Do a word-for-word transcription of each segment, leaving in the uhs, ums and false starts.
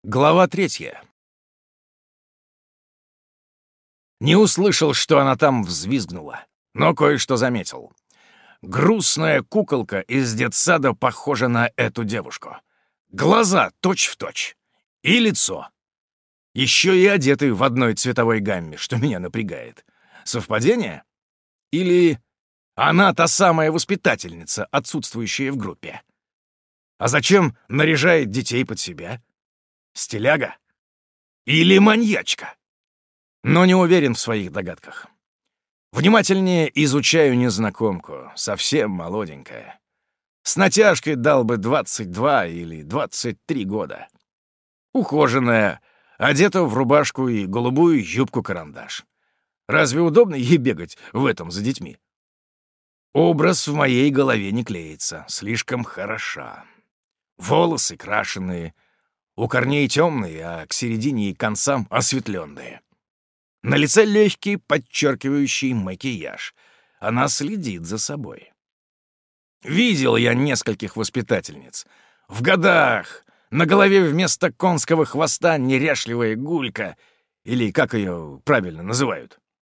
Глава третья. Не услышал, что она там взвизгнула, но кое-что заметил. Грустная куколка из детсада похожа на эту девушку. Глаза точь-в-точь. И лицо. Еще и одеты в одной цветовой гамме, что меня напрягает. Совпадение? Или она та самая воспитательница, отсутствующая в группе? А зачем наряжает детей под себя? Стиляга? Или маньячка? Но не уверен в своих догадках. Внимательнее изучаю незнакомку, совсем молоденькая. С натяжкой дал бы двадцать два или двадцать три года. Ухоженная, одета в рубашку и голубую юбку-карандаш. Разве удобно ей бегать в этом за детьми? Образ в моей голове не клеится, слишком хороша. Волосы крашеные, у корней темные, а к середине и концам осветленные. На лице легкий, подчеркивающий макияж. Она следит за собой. Видел я нескольких воспитательниц. В годах на голове вместо конского хвоста неряшливая гулька, или как ее правильно называют.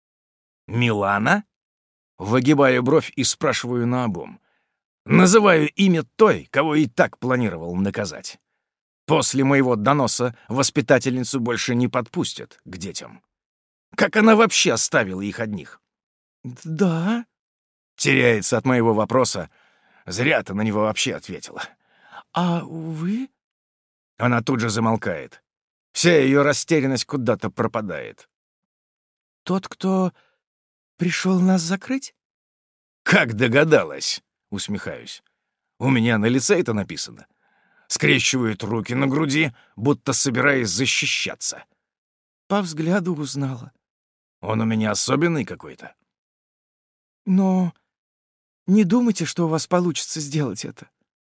Милана? Выгибаю бровь и спрашиваю наобум. Называю имя той, кого и так планировал наказать. После моего доноса воспитательницу больше не подпустят к детям. Как она вообще оставила их одних? «Да?» — теряется от моего вопроса. Зря ты на него вообще ответила. «А вы?» Она тут же замолкает. Вся ее растерянность куда-то пропадает. «Тот, кто пришел нас закрыть?» «Как догадалась?» — усмехаюсь. «У меня на лице это написано». Скрещивает руки на груди, будто собираясь защищаться. По взгляду узнала. Он у меня особенный какой-то. Но не думайте, что у вас получится сделать это.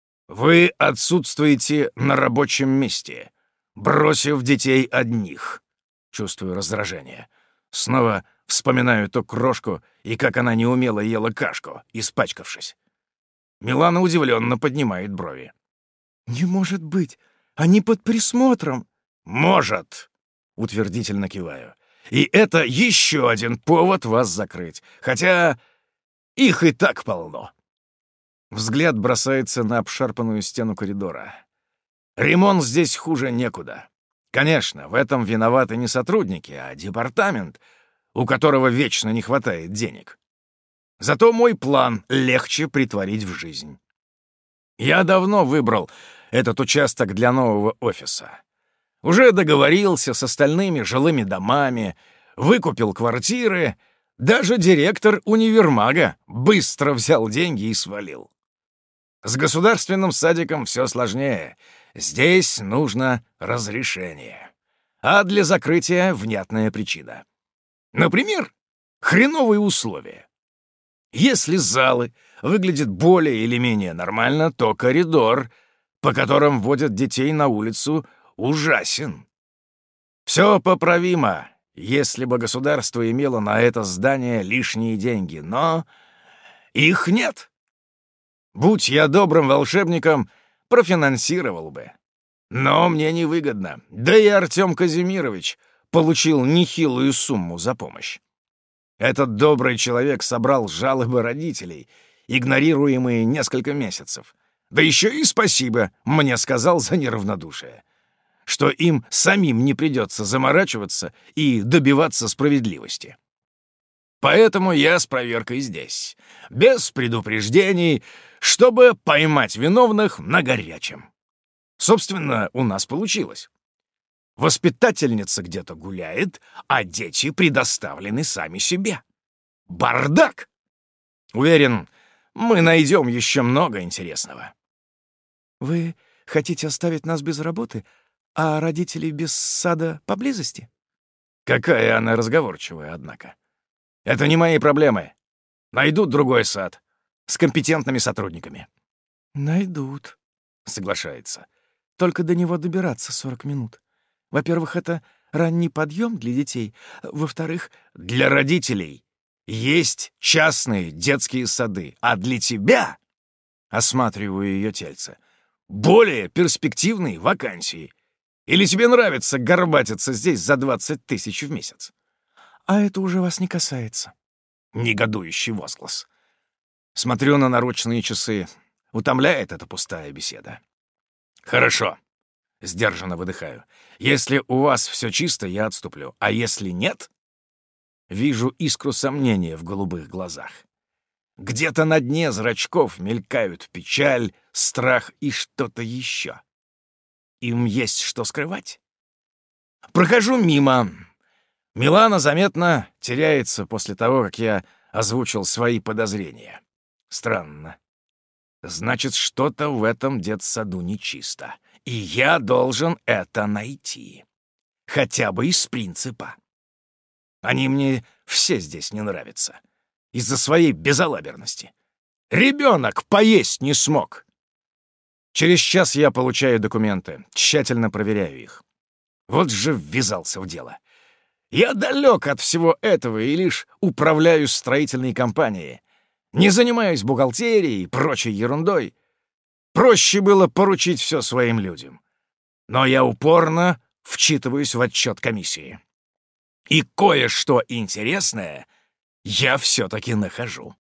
Вы отсутствуете на рабочем месте, бросив детей одних. Чувствую раздражение. Снова вспоминаю ту крошку и как она неумело ела кашку, испачкавшись. Милана удивленно поднимает брови. «Не может быть! Они под присмотром!» «Может!» — утвердительно киваю. «И это еще один повод вас закрыть. Хотя их и так полно». Взгляд бросается на обшарпанную стену коридора. Ремонт здесь хуже некуда. Конечно, в этом виноваты не сотрудники, а департамент, у которого вечно не хватает денег. Зато мой план легче притворить в жизнь. Я давно выбрал этот участок для нового офиса. Уже договорился с остальными жилыми домами, выкупил квартиры, даже директор универмага быстро взял деньги и свалил. С государственным садиком все сложнее. Здесь нужно разрешение. А для закрытия внятная причина. Например, хреновые условия. Если залы выглядят более или менее нормально, то коридор, по которым водят детей на улицу, ужасен. Все поправимо, если бы государство имело на это здание лишние деньги, но их нет. Будь я добрым волшебником, профинансировал бы. Но мне невыгодно, да и Артем Казимирович получил нехилую сумму за помощь. Этот добрый человек собрал жалобы родителей, игнорируемые несколько месяцев. Да еще и спасибо мне сказал за неравнодушие, что им самим не придется заморачиваться и добиваться справедливости. Поэтому я с проверкой здесь, без предупреждений, чтобы поймать виновных на горячем. Собственно, у нас получилось. Воспитательница где-то гуляет, а дети предоставлены сами себе. Бардак! Уверен, мы найдем еще много интересного. Вы хотите оставить нас без работы, а родителей без сада поблизости? Какая она разговорчивая, однако. Это не мои проблемы. Найдут другой сад с компетентными сотрудниками. Найдут, соглашается. Только до него добираться сорок минут. Во-первых, это ранний подъем для детей. Во-вторых, для родителей есть частные детские сады, а для тебя, осматриваю ее тельце, более перспективные вакансии. Или тебе нравится горбатиться здесь за двадцать тысяч в месяц?» «А это уже вас не касается». Негодующий возглас. Смотрю на наручные часы. Утомляет эта пустая беседа. «Хорошо», — сдержанно выдыхаю. «Если у вас все чисто, я отступлю. А если нет?» Вижу искру сомнения в голубых глазах. Где-то на дне зрачков мелькают печаль, страх и что-то еще. Им есть что скрывать. Прохожу мимо. Милана заметно теряется после того, как я озвучил свои подозрения. Странно. Значит, что-то в этом детсаду нечисто. И я должен это найти. Хотя бы из принципа. Они мне все здесь не нравятся. Из-за своей безалаберности. Ребенок поесть не смог. Через час я получаю документы, тщательно проверяю их. Вот же ввязался в дело. Я далек от всего этого и лишь управляю строительной компанией. Не занимаюсь бухгалтерией и прочей ерундой. Проще было поручить все своим людям. Но я упорно вчитываюсь в отчет комиссии. И кое-что интересное я все-таки нахожу.